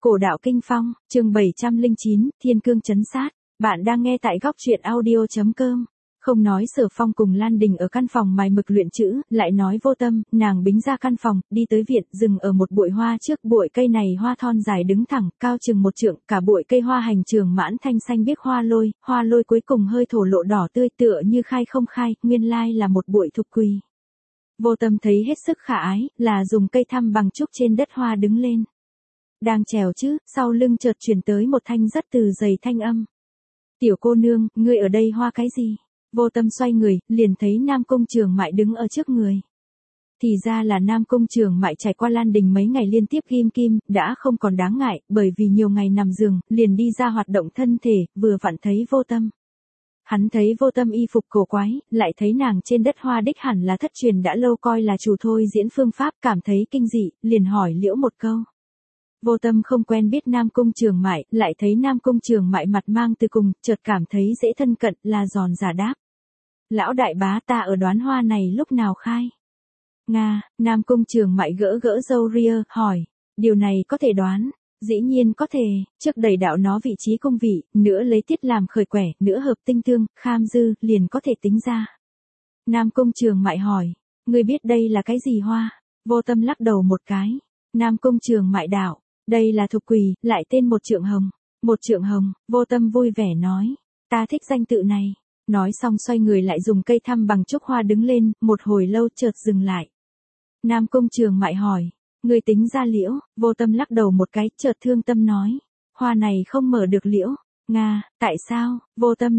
Cổ đạo kinh phong, chương 709, Thiên cương chấn sát. Bạn đang nghe tại góc truyện audio.com. Không nói Sở Phong cùng Lan Đình ở căn phòng mài mực luyện chữ, lại nói Vô Tâm, nàng bính ra căn phòng, đi tới viện, dừng ở một bụi hoa trước. Bụi cây này hoa thon dài đứng thẳng, cao chừng 1 trượng, cả bụi cây hoa hành trường mãn thanh xanh biếc hoa lôi cuối cùng hơi thổ lộ đỏ tươi tựa như khai không khai, nguyên lai là một bụi thục quỳ. Vô Tâm thấy hết sức khả ái, là dùng cây thăm bằng trúc trên đất hoa đứng lên. Đang trèo chứ, sau lưng chợt truyền tới một thanh rất từ dày thanh âm. Tiểu cô nương, ngươi ở đây hoa cái gì? Vô Tâm xoay người, liền thấy Nam Công Trường Mại đứng ở trước người. Thì ra là Nam Công Trường Mại trải qua Lan Đình mấy ngày liên tiếp ghim kim, đã không còn đáng ngại, bởi vì nhiều ngày nằm giường, liền đi ra hoạt động thân thể, vừa vặn thấy Vô Tâm. Hắn thấy Vô Tâm y phục cổ quái, lại thấy nàng trên đất hoa đích hẳn là thất truyền đã lâu coi là chủ thôi diễn phương pháp, cảm thấy kinh dị, liền hỏi liễu một câu. Vô Tâm không quen biết Nam Công Trường Mại, lại thấy Nam Công Trường Mại mặt mang từ cùng, chợt cảm thấy dễ thân cận, là giòn giả đáp. Lão đại bá, ta ở đoán hoa này lúc nào khai? Nga, Nam Công Trường Mại gỡ gỡ râu ria, hỏi, điều này có thể đoán, dĩ nhiên có thể, trước đẩy đạo nó vị trí cung vị, nữa lấy tiết làm khởi quẻ, nữa hợp tinh tương, kham dư, liền có thể tính ra. Nam Công Trường Mại hỏi, ngươi biết đây là cái gì hoa? Vô Tâm lắc đầu một cái. Nam Công Trường Mại đạo, đây là thục quỳ, lại tên một trượng hồng. Một trượng hồng, Vô Tâm vui vẻ nói, ta thích danh tự này. Nói xong xoay người lại dùng cây thăm bằng trúc hoa đứng lên, một hồi lâu chợt dừng lại. Nam Công Trường Mại hỏi, người tính ra liễu? Vô Tâm lắc đầu một cái, chợt thương tâm nói, hoa này không mở được liễu. Nga, tại sao? Vô Tâm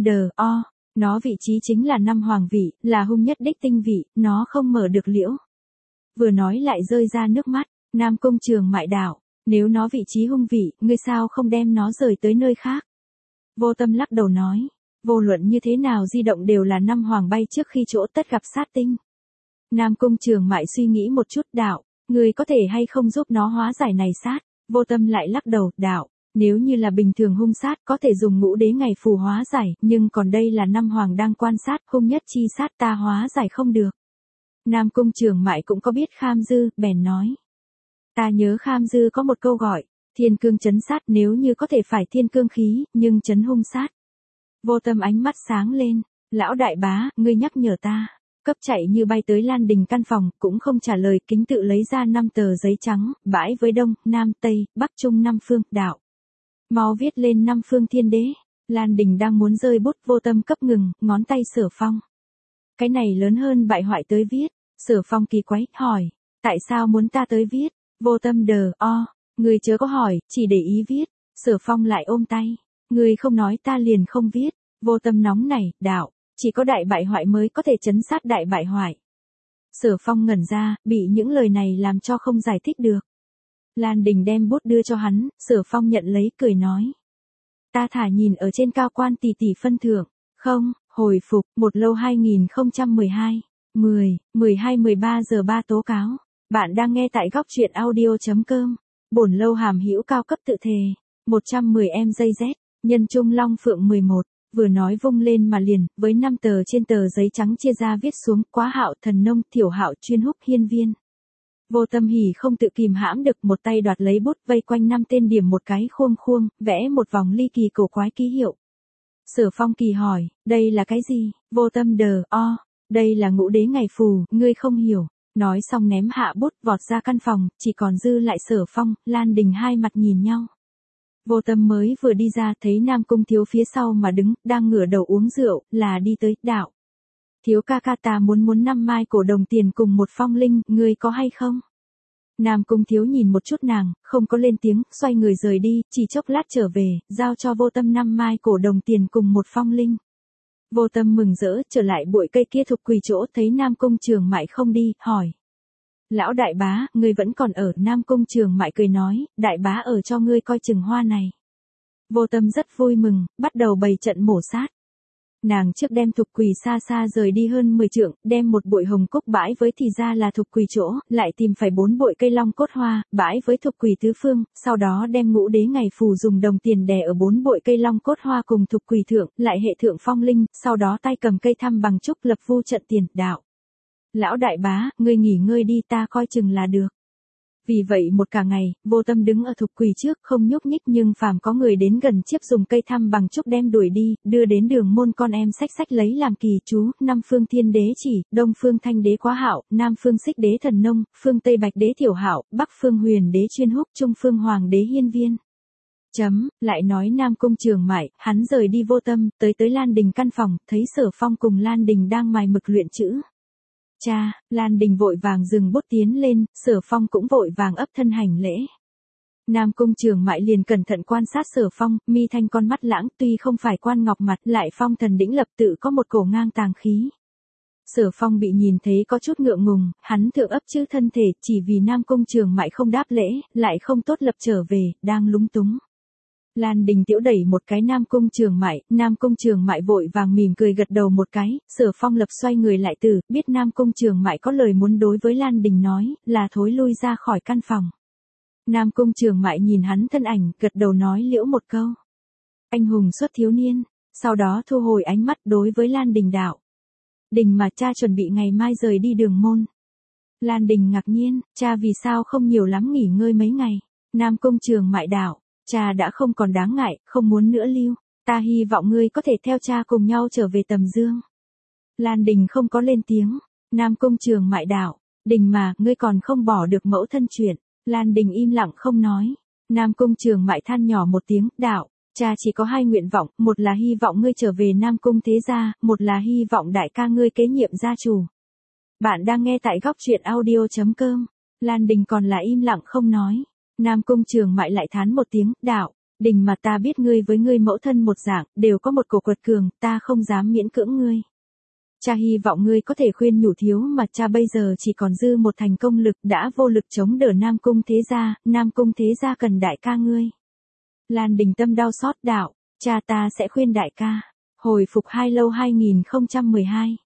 nó vị trí chính là năm hoàng vị, là hung nhất đích tinh vị, nó không mở được liễu. Vừa nói lại rơi ra nước mắt. Nam Công Trường Mại đạo, nếu nó vị trí hung vị, ngươi sao không đem nó rời tới nơi khác? Vô Tâm lắc đầu nói, vô luận như thế nào di động đều là năm hoàng bay trước khi chỗ tất gặp sát tinh. Nam Công Trường Mại suy nghĩ một chút đạo, ngươi có thể hay không giúp nó hóa giải này sát? Vô Tâm lại lắc đầu, đạo, nếu như là bình thường hung sát có thể dùng ngũ đế ngày phù hóa giải, nhưng còn đây là năm hoàng đang quan sát, hung nhất chi sát ta hóa giải không được. Nam Công Trường Mại cũng có biết kham dư, bèn nói. Ta nhớ kham dư có một câu gọi, thiên cương chấn sát, nếu như có thể phải thiên cương khí, nhưng chấn hung sát. Vô Tâm ánh mắt sáng lên, lão đại bá, ngươi nhắc nhở ta. Cấp chạy như bay tới Lan Đình căn phòng, cũng không trả lời, kính tự lấy ra 5 tờ giấy trắng, bãi với đông, nam, tây, bắc, trung 5 phương, đạo. Mau viết lên 5 phương thiên đế. Lan Đình đang muốn rơi bút, Vô Tâm cấp ngừng, ngón tay Sở Phong. Cái này lớn hơn bại hoại tới viết. Sở Phong kỳ quái, hỏi, tại sao muốn ta tới viết? Vô Tâm người chớ có hỏi, chỉ để ý viết. Sở Phong lại ôm tay, người không nói ta liền không viết. Vô Tâm nóng nảy, đạo, chỉ có đại bại hoại mới có thể chấn sát đại bại hoại. Sở Phong ngẩn ra, bị những lời này làm cho không giải thích được. Lan Đình đem bút đưa cho hắn, Sở Phong nhận lấy, cười nói. Ta thả nhìn ở trên cao quan tỷ tỷ phân thưởng, không, hồi phục, 1 lâu 2012, 12-13 giờ 3 tố cáo. Bạn đang nghe tại góc truyện audio.com. Bổn lâu hàm hữu cao cấp tự thề, 110 MJZ, nhân trung long phượng 11. Vừa nói vung lên mà liền, với 5 tờ trên tờ giấy trắng chia ra viết xuống, Quá Hạo thần nông, Thiểu Hạo chuyên húc hiên viên. Vô Tâm hỉ không tự kìm hãm được, một tay đoạt lấy bút, vây quanh 5 tên điểm một cái khuông, vẽ một vòng ly kỳ cổ quái ký hiệu. Sở Phong kỳ hỏi, đây là cái gì? Vô Tâm đây là ngũ đế ngày phù, ngươi không hiểu. Nói xong ném hạ bút, vọt ra căn phòng, chỉ còn dư lại Sở Phong, Lan Đình hai mặt nhìn nhau. Vô Tâm mới vừa đi ra, thấy Nam Cung Thiếu phía sau mà đứng, đang ngửa đầu uống rượu, là đi tới, đạo. Thiếu ca ca, ta muốn 5 mai cổ đồng tiền cùng một phong linh, ngươi có hay không? Nam Cung Thiếu nhìn một chút nàng, không có lên tiếng, xoay người rời đi, chỉ chốc lát trở về, giao cho Vô Tâm 5 mai cổ đồng tiền cùng một phong linh. Vô Tâm mừng rỡ, trở lại bụi cây kia thục quỳ chỗ, thấy Nam Công Trường Mại không đi, hỏi. Lão đại bá, ngươi vẫn còn ở? Nam Công Trường Mại cười nói, đại bá ở cho ngươi coi chừng hoa này. Vô Tâm rất vui mừng, bắt đầu bày trận mổ sát. Nàng trước đem thục quỳ xa xa rời đi hơn 10 trượng, đem một bụi hồng cúc bãi với thì ra là thục quỳ chỗ, lại tìm phải 4 bụi cây long cốt hoa, bãi với thục quỳ tứ phương, sau đó đem ngũ đế ngày phù dùng đồng tiền đè ở 4 bụi cây long cốt hoa cùng thục quỳ thượng, lại hệ thượng phong linh, sau đó tay cầm cây thăm bằng trúc lập vu trận tiền, đạo. Lão đại bá, ngươi nghỉ ngơi đi, ta coi chừng là được. Vì vậy một cả ngày, Vô Tâm đứng ở thục quỳ trước không nhúc nhích, nhưng phàm có người đến gần chiếc dùng cây thăm bằng trúc đem đuổi đi, đưa đến đường môn con em xách xách lấy làm kỳ chú: Nam phương Thiên Đế Chỉ, Đông phương Thanh Đế Quá Hạo, Nam phương Xích Đế Thần Nông, phương Tây Bạch Đế Thiểu Hạo, Bắc phương Huyền Đế Chuyên Húc, Trung phương Hoàng Đế Hiên Viên. Lại nói Nam Cung Trường Mại, hắn rời đi Vô Tâm, tới Lan Đình căn phòng, thấy Sở Phong cùng Lan Đình đang mài mực luyện chữ. Cha, Lan Đình vội vàng dừng bút tiến lên, Sở Phong cũng vội vàng ấp thân hành lễ. Nam Cung Trường Mại liền cẩn thận quan sát Sở Phong, mi thanh con mắt lãng, tuy không phải quan ngọc mặt, lại phong thần đĩnh lập, tự có một cổ ngang tàng khí. Sở Phong bị nhìn thấy có chút ngượng ngùng, hắn thượng ấp chữ thân thể, chỉ vì Nam Cung Trường Mại không đáp lễ, lại không tốt lập trở về, đang lúng túng. Lan Đình Tiễu đẩy một cái Nam Cung Trường Mại vội vàng mỉm cười gật đầu một cái, Sở Phong lập xoay người lại biết Nam Cung Trường Mại có lời muốn đối với Lan Đình nói, là thối lui ra khỏi căn phòng. Nam Cung Trường Mại nhìn hắn thân ảnh, gật đầu nói liễu một câu. Anh hùng xuất thiếu niên, sau đó thu hồi ánh mắt đối với Lan Đình đạo. Đình mà cha chuẩn bị ngày mai rời đi đường môn. Lan Đình ngạc nhiên, cha vì sao không nhiều lắm nghỉ ngơi mấy ngày. Nam Cung Trường Mại đạo. Cha đã không còn đáng ngại, không muốn nữa lưu. Ta hy vọng ngươi có thể theo cha cùng nhau trở về Tầm Dương. Lan Đình không có lên tiếng. Nam Cung Trường Mại đạo. Đình mà, ngươi còn không bỏ được mẫu thân chuyện. Lan Đình im lặng không nói. Nam Cung Trường Mại than nhỏ một tiếng, đạo. Cha chỉ có hai nguyện vọng, một là hy vọng ngươi trở về Nam Cung thế gia, một là hy vọng đại ca ngươi kế nhiệm gia chủ. Bạn đang nghe tại góc truyện audio.com. Lan Đình còn là im lặng không nói. Nam Cung Trường Mại lại thán một tiếng, đạo, Đình mà ta biết ngươi với ngươi mẫu thân một dạng, đều có một cổ quật cường, ta không dám miễn cưỡng ngươi. Cha hy vọng ngươi có thể khuyên nhủ thiếu mà cha bây giờ chỉ còn dư một thành công lực, đã vô lực chống đỡ Nam Cung thế gia cần đại ca ngươi. Lan Đình tâm đau xót đạo, cha ta sẽ khuyên đại ca. Hồi phục 2 lâu 2012,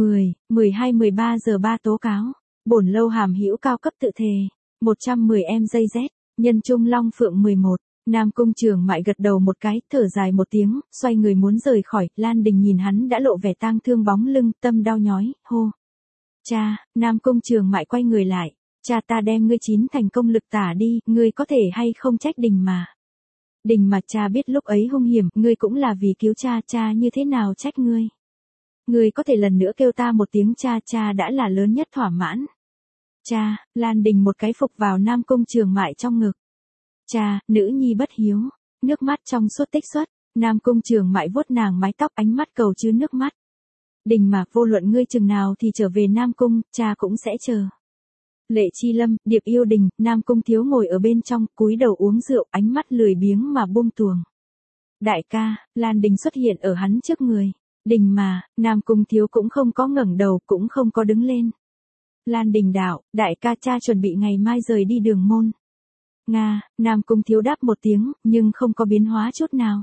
12-13 giờ 3 tố cáo. Bổn lâu hàm hữu cao cấp tự thề. 110 em dây Z. Nhân Trung Long Phượng 11, Nam Cung Trường Mại gật đầu một cái, thở dài một tiếng, xoay người muốn rời khỏi, Lan Đình nhìn hắn đã lộ vẻ tang thương bóng lưng, tâm đau nhói, hô. Cha, Nam Cung Trường Mại quay người lại, cha ta đem ngươi 9 thành công lực tả đi, ngươi có thể hay không trách Đình mà. Đình mà cha biết lúc ấy hung hiểm, ngươi cũng là vì cứu cha, cha như thế nào trách ngươi. Ngươi có thể lần nữa kêu ta một tiếng cha, cha đã là lớn nhất thỏa mãn. Cha, Lan Đình một cái phục vào Nam Cung Trường Mại trong ngực. Cha, nữ nhi bất hiếu, nước mắt trong suốt tích xuất, Nam Cung Trường Mại vuốt nàng mái tóc, ánh mắt cầu chứa nước mắt. Đình mà, vô luận ngươi chừng nào thì trở về Nam Cung, cha cũng sẽ chờ. Lệ Chi Lâm, Điệp Yêu Đình, Nam Cung Thiếu ngồi ở bên trong, cúi đầu uống rượu, ánh mắt lười biếng mà buông tuồng. Đại ca, Lan Đình xuất hiện ở hắn trước người. Đình mà, Nam Cung Thiếu cũng không có ngẩng đầu, cũng không có đứng lên. Lan Đình đạo, đại ca cha chuẩn bị ngày mai rời đi đường môn. Nga, Nam Cung Thiếu đáp một tiếng, nhưng không có biến hóa chút nào.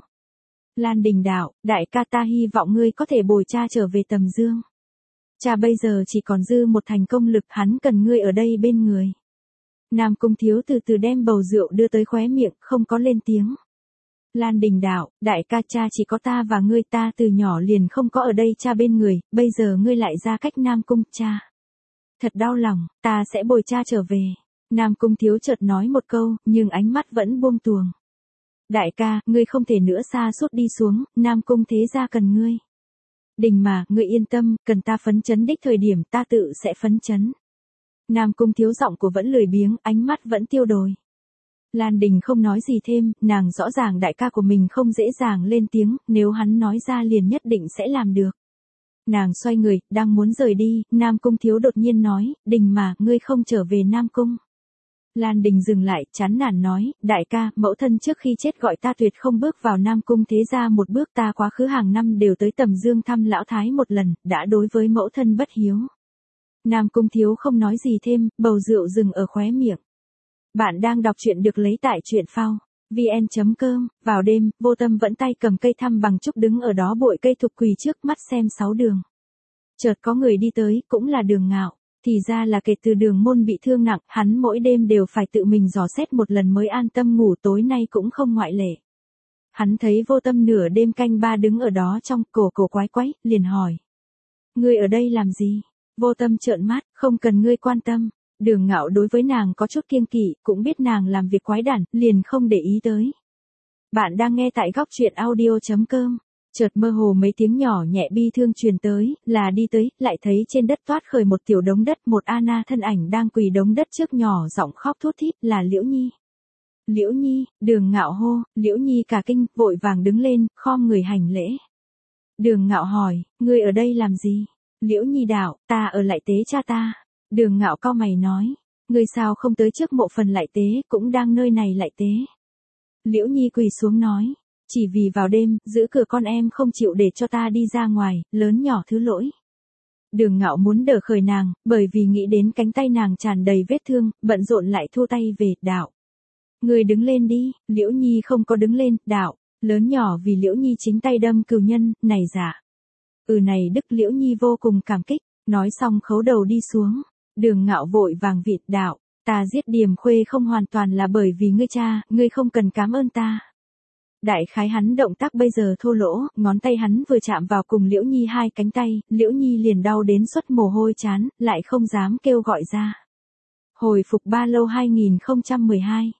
Lan Đình đạo, đại ca ta hy vọng ngươi có thể bồi cha trở về Tầm Dương. Cha bây giờ chỉ còn dư một thành công lực, hắn cần ngươi ở đây bên người. Nam Cung Thiếu từ từ đem bầu rượu đưa tới khóe miệng, không có lên tiếng. Lan Đình đạo, đại ca cha chỉ có ta và ngươi, ta từ nhỏ liền không có ở đây cha bên người, bây giờ ngươi lại ra cách Nam Cung, cha. Thật đau lòng, ta sẽ bồi cha trở về. Nam Cung Thiếu chợt nói một câu, nhưng ánh mắt vẫn buông tuồng. Đại ca, ngươi không thể nữa xa suốt đi xuống, Nam Cung thế gia cần ngươi. Đình mà, ngươi yên tâm, cần ta phấn chấn đích thời điểm ta tự sẽ phấn chấn. Nam Cung Thiếu giọng của vẫn lười biếng, ánh mắt vẫn tiêu đồi. Lan Đình không nói gì thêm, nàng rõ ràng đại ca của mình không dễ dàng lên tiếng, nếu hắn nói ra liền nhất định sẽ làm được. Nàng xoay người, đang muốn rời đi, Nam Cung Thiếu đột nhiên nói, Đình mà, ngươi không trở về Nam Cung. Lan Đình dừng lại, chán nản nói, đại ca, mẫu thân trước khi chết gọi ta tuyệt không bước vào Nam Cung thế gia một bước, ta quá khứ hàng năm đều tới Tầm Dương thăm lão thái một lần, đã đối với mẫu thân bất hiếu. Nam Cung Thiếu không nói gì thêm, bầu rượu dừng ở khóe miệng. Bạn đang đọc truyện được lấy tại truyện phao. vn.com, vào đêm, Vô Tâm vẫn tay cầm cây thăm bằng trúc đứng ở đó bụi cây thục quỳ trước mắt xem 6 đường. Chợt có người đi tới, cũng là Đường Ngạo. Thì ra là kể từ Đường Môn bị thương nặng, hắn mỗi đêm đều phải tự mình dò xét một lần mới an tâm ngủ, tối nay cũng không ngoại lệ. Hắn thấy Vô Tâm nửa đêm canh 3 đứng ở đó trong, cổ quái quái, liền hỏi. Ngươi ở đây làm gì? Vô Tâm trợn mắt, không cần ngươi quan tâm. Đường Ngạo đối với nàng có chút kiêng kỵ, cũng biết nàng làm việc quái đản, liền không để ý tới. Bạn đang nghe tại góc truyện audio.com. Chợt mơ hồ mấy tiếng nhỏ nhẹ bi thương truyền tới, là đi tới, lại thấy trên đất toát khởi một tiểu đống đất, một Anna thân ảnh đang quỳ đống đất trước nhỏ giọng khóc thút thít, là Liễu Nhi. Liễu Nhi, Đường Ngạo hô, Liễu Nhi cả kinh, vội vàng đứng lên, khom người hành lễ. Đường Ngạo hỏi, ngươi ở đây làm gì? Liễu Nhi đạo, ta ở lại tế cha ta. Đường Ngạo cau mày nói, ngươi sao không tới trước mộ phần lại tế, cũng đang nơi này lại tế. Liễu Nhi quỳ xuống nói, chỉ vì vào đêm, giữ cửa con em không chịu để cho ta đi ra ngoài, lớn nhỏ thứ lỗi. Đường Ngạo muốn đỡ khởi nàng, bởi vì nghĩ đến cánh tay nàng tràn đầy vết thương, bận rộn lại thu tay về, đạo. Người đứng lên đi, Liễu Nhi không có đứng lên, đạo, lớn nhỏ vì Liễu Nhi chính tay đâm cừu nhân, này dạ. Này Đức Liễu Nhi vô cùng cảm kích, nói xong khấu đầu đi xuống. Đường Ngạo vội vàng vịt, đạo, ta giết Điềm Khuê không hoàn toàn là bởi vì ngươi cha, ngươi không cần cảm ơn ta. Đại khái hắn động tác bây giờ thô lỗ, ngón tay hắn vừa chạm vào cùng Liễu Nhi hai cánh tay, Liễu Nhi liền đau đến xuất mồ hôi chán, lại không dám kêu gọi ra. Hồi phục ba lâu 2012,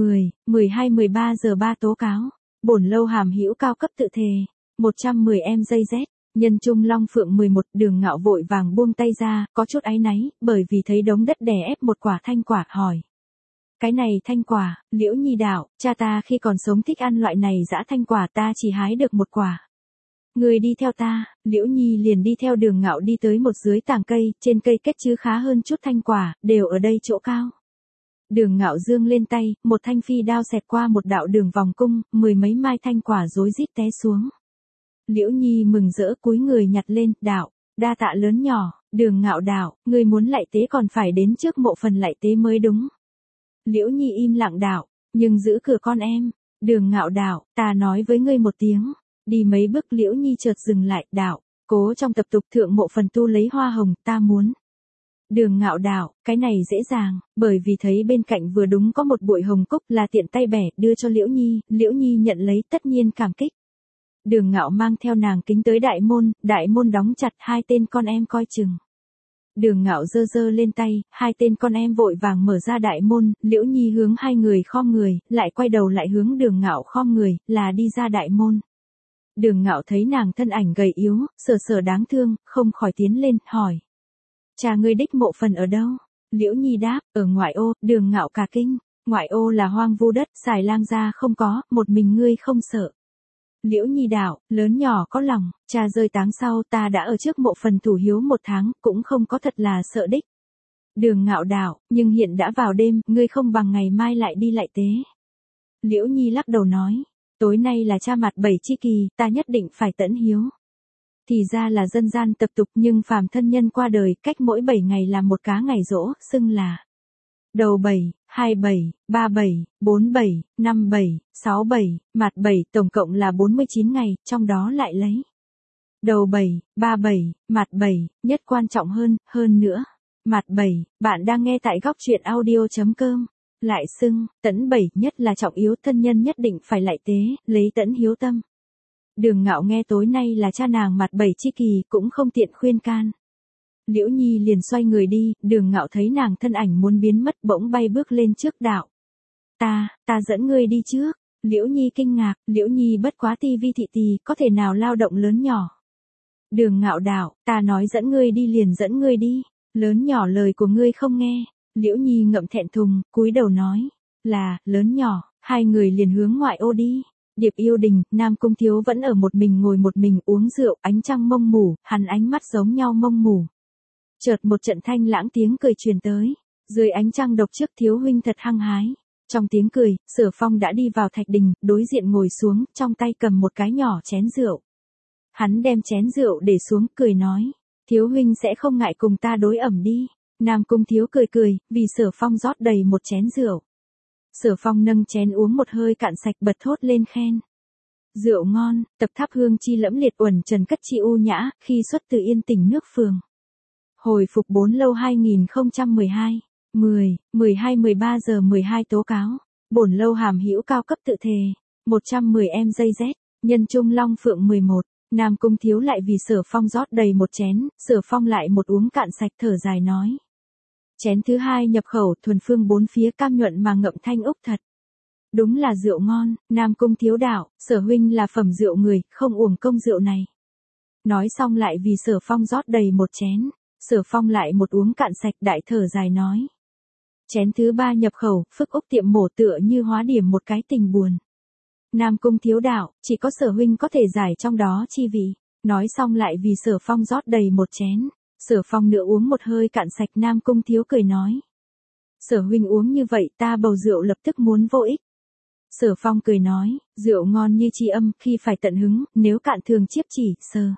12-13 giờ 3 tố cáo, bổn lâu hàm hữu cao cấp tự thề, 110 em dây Z, nhân trung long phượng 11, Đường Ngạo vội vàng buông tay ra, có chút áy náy, bởi vì thấy đống đất đè ép một quả thanh quả, hỏi. Cái này thanh quả, Liễu Nhi đạo, cha ta khi còn sống thích ăn loại này dã thanh quả, ta chỉ hái được một quả. Người đi theo ta, Liễu Nhi liền đi theo Đường Ngạo đi tới một dưới tàng cây, trên cây kết chứ khá hơn chút thanh quả, đều ở đây chỗ cao. Đường Ngạo dương lên tay, một thanh phi đao xẹt qua một đạo đường vòng cung, 10 mấy mai thanh quả rối rít té xuống. Liễu Nhi mừng rỡ cúi người nhặt lên, đạo, đa tạ lớn nhỏ. Đường Ngạo đạo, người muốn lại tế còn phải đến trước mộ phần lại tế mới đúng. Liễu Nhi im lặng đạo, nhưng giữ cửa con em. Đường Ngạo đạo, ta nói với ngươi một tiếng. Đi mấy bước Liễu Nhi chợt dừng lại, đạo, cố trong tập tục thượng mộ phần tu lấy hoa hồng, ta muốn. Đường Ngạo đạo, cái này dễ dàng, bởi vì thấy bên cạnh vừa đúng có một bụi hồng cúc, là tiện tay bẻ, đưa cho Liễu Nhi nhận lấy, tất nhiên cảm kích. Đường Ngạo mang theo nàng kính tới đại môn đóng chặt, hai tên con em coi chừng. Đường Ngạo giơ giơ lên tay, hai tên con em vội vàng mở ra đại môn, Liễu Nhi hướng hai người khom người, lại quay đầu lại hướng Đường Ngạo khom người, là đi ra đại môn. Đường Ngạo thấy nàng thân ảnh gầy yếu, sờ đáng thương, không khỏi tiến lên, hỏi. Cha ngươi đích mộ phần ở đâu? Liễu Nhi đáp, ở ngoại ô. Đường Ngạo cả kinh, ngoại ô là hoang vu đất, xài lang gia không có, một mình ngươi không sợ. Liễu Nhi đạo, lớn nhỏ có lòng, cha rơi táng sau ta đã ở trước mộ phần thủ hiếu 1 tháng, cũng không có thật là sợ đích. Đường Ngạo đạo, nhưng hiện đã vào đêm, ngươi không bằng ngày mai lại đi lại tế. Liễu Nhi lắc đầu nói, tối nay là cha mặt 7 chi kỳ, ta nhất định phải tẫn hiếu. Thì ra là dân gian tập tục, nhưng phàm thân nhân qua đời, cách mỗi 7 ngày làm một cá ngày giỗ, xưng là đầu 7, 27, 37, 47, 57, 67, mặt 7, tổng cộng là 49 ngày, trong đó lại lấy đầu 7, 37, mặt 7, nhất quan trọng hơn nữa. Mặt 7, bạn đang nghe tại góc truyện audio.com. Lại xưng, tẫn 7, nhất là trọng yếu, thân nhân nhất định phải lại tế, lấy tẫn hiếu tâm. Đường Ngạo nghe tối nay là cha nàng mặt 7 chi kỳ, cũng không tiện khuyên can. Liễu Nhi liền xoay người đi, Đường Ngạo thấy nàng thân ảnh muốn biến mất, bỗng bay bước lên trước, đạo. Ta dẫn ngươi đi trước. Liễu Nhi kinh ngạc, Liễu Nhi bất quá ti vi thị tì, có thể nào lao động lớn nhỏ. Đường Ngạo đạo, ta nói dẫn ngươi đi liền dẫn ngươi đi, lớn nhỏ lời của ngươi không nghe. Liễu Nhi ngậm thẹn thùng, cúi đầu nói, là, lớn nhỏ, hai người liền hướng ngoại ô đi. Điệp Yêu Đình, Nam Cung Thiếu vẫn ở một mình ngồi một mình uống rượu, ánh trăng mông mù, hắn ánh mắt giống nhau mông mù. Chợt một trận thanh lãng tiếng cười truyền tới, dưới ánh trăng độc trước Thiếu huynh thật hăng hái. Trong tiếng cười, Sở Phong đã đi vào thạch đình, đối diện ngồi xuống, trong tay cầm một cái nhỏ chén rượu. Hắn đem chén rượu để xuống, cười nói, Thiếu huynh sẽ không ngại cùng ta đối ẩm đi. Nam Cung Thiếu cười, vì Sở Phong rót đầy một chén rượu. Sở Phong nâng chén uống một hơi cạn sạch, bật thốt lên khen. Rượu ngon, tập tháp hương chi lẫm liệt, uẩn trần cất chi u nhã, khi xuất từ yên tỉnh nước phường. Hồi phục 4 lâu 2012, 12-13 giờ 12 tố cáo, bổn lâu hàm hữu cao cấp tự thề, 110 em dây Z, nhân trung long phượng 11, Nam Cung Thiếu lại vì Sở Phong rót đầy một chén, Sở Phong lại một uống cạn sạch, thở dài nói. Chén thứ hai nhập khẩu, thuần phương bốn phía cam nhuận mà ngậm thanh úc thật. Đúng là rượu ngon, Nam Cung thiếu đạo, Sở huynh là phẩm rượu người, không uổng công rượu này. Nói xong lại vì Sở Phong rót đầy một chén, Sở Phong lại một uống cạn sạch, đại thở dài nói. Chén thứ ba nhập khẩu, Phức Úc tiệm mổ tựa như hóa điểm một cái tình buồn. Nam Cung thiếu đạo, chỉ có Sở huynh có thể giải trong đó chi vị. Nói xong lại vì Sở Phong rót đầy một chén, Sở Phong nữa uống một hơi cạn sạch. Nam Cung thiếu cười nói. Sở huynh uống như vậy ta bầu rượu lập tức muốn vô ích. Sở Phong cười nói, rượu ngon như tri âm, khi phải tận hứng, nếu cạn thường chiếp chỉ,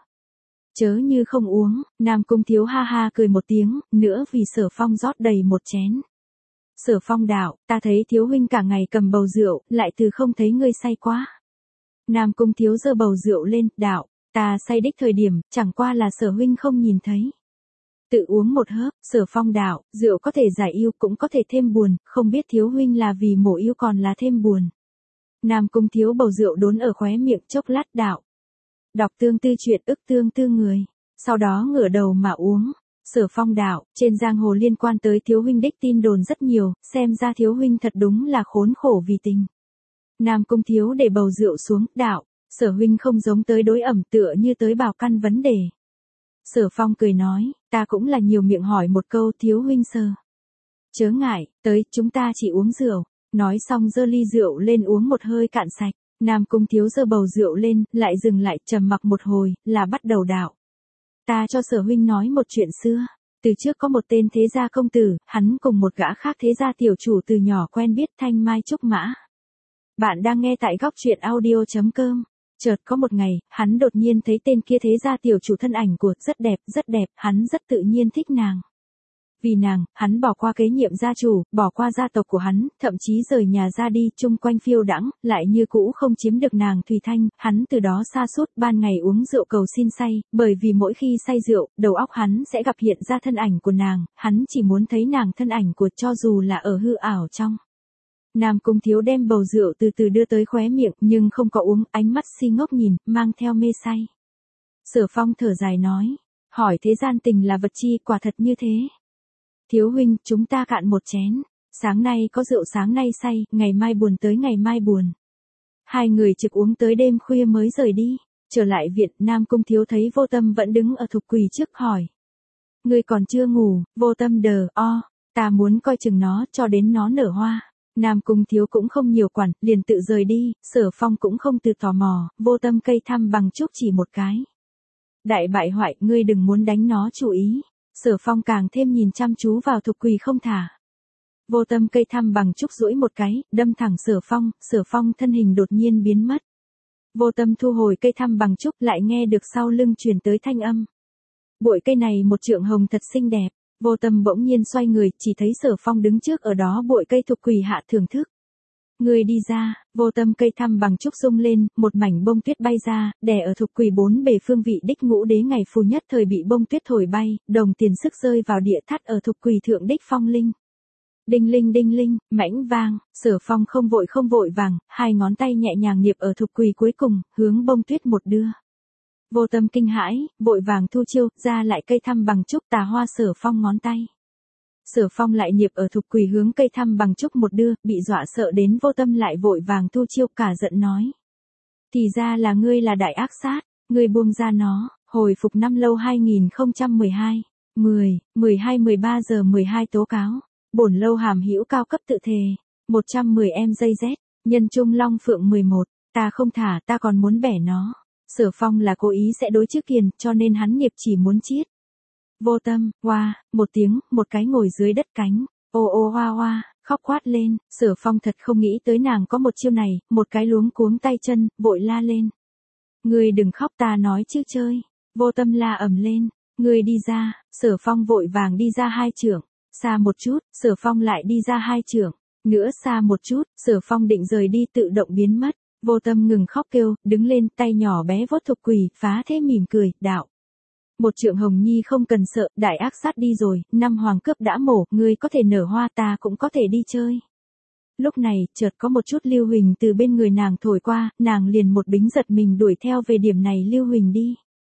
chớ như không uống. Nam Cung thiếu ha ha cười một tiếng, nữa vì Sở Phong rót đầy một chén. Sở Phong đạo, ta thấy thiếu huynh cả ngày cầm bầu rượu, lại từ không thấy ngươi say quá. Nam Cung thiếu giơ bầu rượu lên, đạo, ta say đích thời điểm, chẳng qua là Sở huynh không nhìn thấy. Tự uống một hớp, Sở Phong đạo, rượu có thể giải yêu cũng có thể thêm buồn, không biết thiếu huynh là vì mổ yêu còn là thêm buồn. Nam Cung thiếu bầu rượu đốn ở khóe miệng chốc lát đạo. Đọc tương tư chuyện ức tương tư người, sau đó ngửa đầu mà uống. Sở Phong đạo, trên giang hồ liên quan tới thiếu huynh đích tin đồn rất nhiều, xem ra thiếu huynh thật đúng là khốn khổ vì tình. Nam Cung thiếu để bầu rượu xuống, đạo, Sở huynh không giống tới đối ẩm tựa như tới bảo căn vấn đề. Sở Phong cười nói, ta cũng là nhiều miệng hỏi một câu, thiếu huynh chớ ngại, tới, chúng ta chỉ uống rượu. Nói xong giơ ly rượu lên uống một hơi cạn sạch. Nam Cung thiếu giơ bầu rượu lên, lại dừng lại, trầm mặc một hồi, là bắt đầu đạo. Ta cho Sở huynh nói một chuyện xưa. Từ trước có một tên thế gia công tử, hắn cùng một gã khác thế gia tiểu chủ từ nhỏ quen biết, thanh mai trúc mã. Bạn đang nghe tại góc truyện audio.com. Chợt có một ngày, hắn đột nhiên thấy tên kia thế gia tiểu chủ thân ảnh của, rất đẹp, hắn rất tự nhiên thích nàng. Vì nàng, hắn bỏ qua kế nhiệm gia chủ, bỏ qua gia tộc của hắn, thậm chí rời nhà ra đi, chung quanh phiêu đãng, lại như cũ không chiếm được nàng Thùy Thanh, hắn từ đó sa sút, ban ngày uống rượu cầu xin say, bởi vì mỗi khi say rượu, đầu óc hắn sẽ gặp hiện ra thân ảnh của nàng, hắn chỉ muốn thấy nàng thân ảnh của, cho dù là ở hư ảo trong. Nam Cung thiếu đem bầu rượu từ từ đưa tới khóe miệng, nhưng không có uống, ánh mắt si ngốc nhìn, mang theo mê say. Sở Phong thở dài nói, hỏi thế gian tình là vật chi, quả thật như thế. Thiếu huynh, chúng ta cạn một chén, sáng nay có rượu sáng nay say, ngày mai buồn tới ngày mai buồn. Hai người trực uống tới đêm khuya mới rời đi, trở lại viện, Nam Cung thiếu thấy Vô Tâm vẫn đứng ở thục quỳ trước hỏi. Ngươi còn chưa ngủ, Vô Tâm ta muốn coi chừng nó, cho đến nó nở hoa. Nam Cung thiếu cũng không nhiều quản, liền tự rời đi, Sở Phong cũng không từ tò mò, Vô Tâm cây thăm bằng trúc chỉ một cái. Đại bại hoại, ngươi đừng muốn đánh nó chủ ý. Sở Phong càng thêm nhìn chăm chú vào thục quỳ không thả. Vô Tâm cây thăm bằng trúc duỗi một cái, đâm thẳng Sở Phong thân hình đột nhiên biến mất. Vô Tâm thu hồi cây thăm bằng trúc, lại nghe được sau lưng truyền tới thanh âm. Bụi cây này một trượng hồng thật xinh đẹp. Vô Tâm bỗng nhiên xoay người, chỉ thấy Sở Phong đứng trước ở đó bụi cây thục quỳ hạ thưởng thức. Người đi ra, Vô Tâm cây thăm bằng trúc rung lên, một mảnh bông tuyết bay ra, đè ở thục quỳ bốn bề phương vị đích ngũ đế ngày phù nhất thời bị bông tuyết thổi bay, đồng tiền sức rơi vào địa thắt ở thục quỳ thượng đích phong linh. Đinh linh, mãnh vang, Sở Phong không vội vàng, hai ngón tay nhẹ nhàng niệp ở thục quỳ cuối cùng, hướng bông tuyết một đưa. Vô Tâm kinh hãi, vội vàng thu chiêu, ra lại cây thăm bằng trúc tà hoa Sở Phong ngón tay. Sở Phong lại niệp ở thục quỳ hướng cây thăm bằng trúc một đưa, bị dọa sợ đến Vô Tâm lại vội vàng thu chiêu, cả giận nói. Thì ra là ngươi là đại ác sát, ngươi buông ra nó, hồi phục năm lâu 2012, 12 giờ 12 tố cáo, bổn lâu hàm hữu cao cấp tự thề, 110 em dây Z, nhân trung long phượng 11, ta không thả, ta còn muốn bẻ nó. Sở Phong là cố ý sẽ đối trước kiền, cho nên hắn niệm chỉ muốn chiết. Vô Tâm, một tiếng, một cái ngồi dưới đất cánh, hoa, khóc quát lên, Sở Phong thật không nghĩ tới nàng có một chiêu này, một cái luống cuống tay chân, vội la lên. Ngươi đừng khóc, ta nói chứ chơi. Vô Tâm la ầm lên, ngươi đi ra, Sở Phong vội vàng đi ra hai trượng, xa một chút, Sở Phong lại đi ra hai trượng, nữa xa một chút, Sở Phong định rời đi tự động biến mất. Vô Tâm ngừng khóc kêu, đứng lên, tay nhỏ bé vuốt thục quỳ, phá thế mỉm cười, đạo. Một trượng hồng nhi không cần sợ, đại ác sát đi rồi, năm hoàng cướp đã mổ, ngươi có thể nở hoa, ta cũng có thể đi chơi. Lúc này, chợt có một chút lưu huỳnh từ bên người nàng thổi qua, nàng liền một bính giật mình đuổi theo về điểm này lưu huỳnh đi.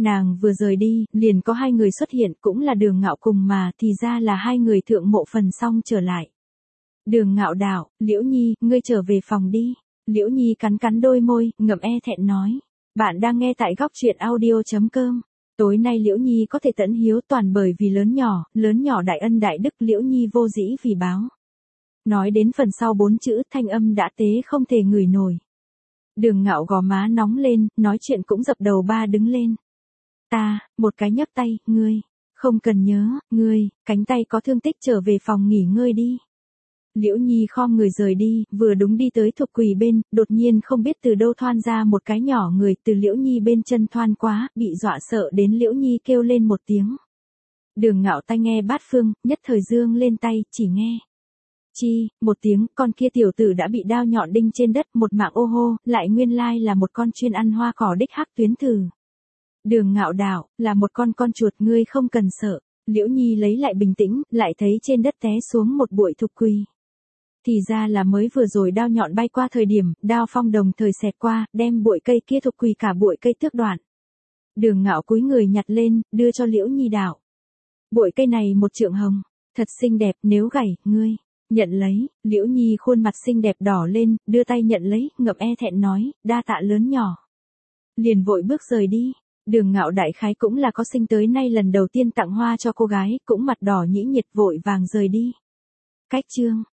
Nàng vừa rời đi, liền có hai người xuất hiện, cũng là Đường Ngạo cùng mà, thì ra là hai người thượng mộ phần xong trở lại. Đường Ngạo đạo, Liễu Nhi, ngươi trở về phòng đi. Liễu Nhi cắn cắn đôi môi, ngậm thẹn nói. Bạn đang nghe tại góc truyện audio.com. Tối nay Liễu Nhi có thể tận hiếu toàn bởi vì lớn nhỏ đại ân đại đức, Liễu Nhi vô dĩ vì báo. Nói đến phần sau 4 chữ, thanh âm đã tế không thể ngửi nổi. Đường Ngạo gò má nóng lên, nói chuyện cũng dập đầu ba đứng lên. Ta, một cái nhấc tay, ngươi, không cần nhớ, ngươi, cánh tay có thương tích, trở về phòng nghỉ ngơi đi. Liễu Nhi khom người rời đi, vừa đúng đi tới Thục Quỳ bên, đột nhiên không biết từ đâu thoăn ra một cái nhỏ người, từ Liễu Nhi bên chân thoăn quá, bị dọa sợ đến Liễu Nhi kêu lên một tiếng. Đường Ngạo tai nghe bát phương, nhất thời dương lên tay, chỉ nghe. Chi, một tiếng, con kia tiểu tử đã bị đao nhọn đinh trên đất, một mạng ô hô, lại nguyên lai là một con chuyên ăn hoa cỏ đích hắc tuyến thử. Đường Ngạo đạo, là một con chuột, ngươi không cần sợ. Liễu Nhi lấy lại bình tĩnh, lại thấy trên đất té xuống một bụi thục quỳ. Thì ra là mới vừa rồi đao nhọn bay qua thời điểm, đao phong đồng thời xẹt qua, đem bụi cây kia thục quỳ cả bụi cây tước đoạn. Đường Ngạo cúi người nhặt lên, đưa cho Liễu Nhi đạo. Bụi cây này một trượng hồng, thật xinh đẹp, nếu gảy, ngươi. Nhận lấy, Liễu Nhi khuôn mặt xinh đẹp đỏ lên, đưa tay nhận lấy, ngậm thẹn nói, đa tạ lớn nhỏ. Liền vội bước rời đi. Đường Ngạo đại khái cũng là có sinh tới nay lần đầu tiên tặng hoa cho cô gái, cũng mặt đỏ nhĩ nhiệt vội vàng rời đi. Cách chương